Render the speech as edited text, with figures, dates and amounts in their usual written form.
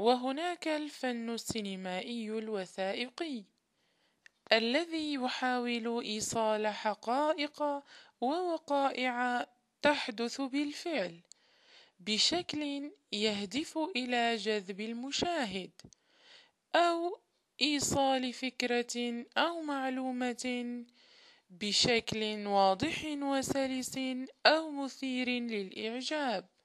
وهناك الفن السينمائي الوثائقي الذي يحاول إيصال حقائق ووقائع تحدث بالفعل بشكل يهدف إلى جذب المشاهد أو إيصال فكرة أو معلومة بشكل واضح وسلس أو مثير للإعجاب.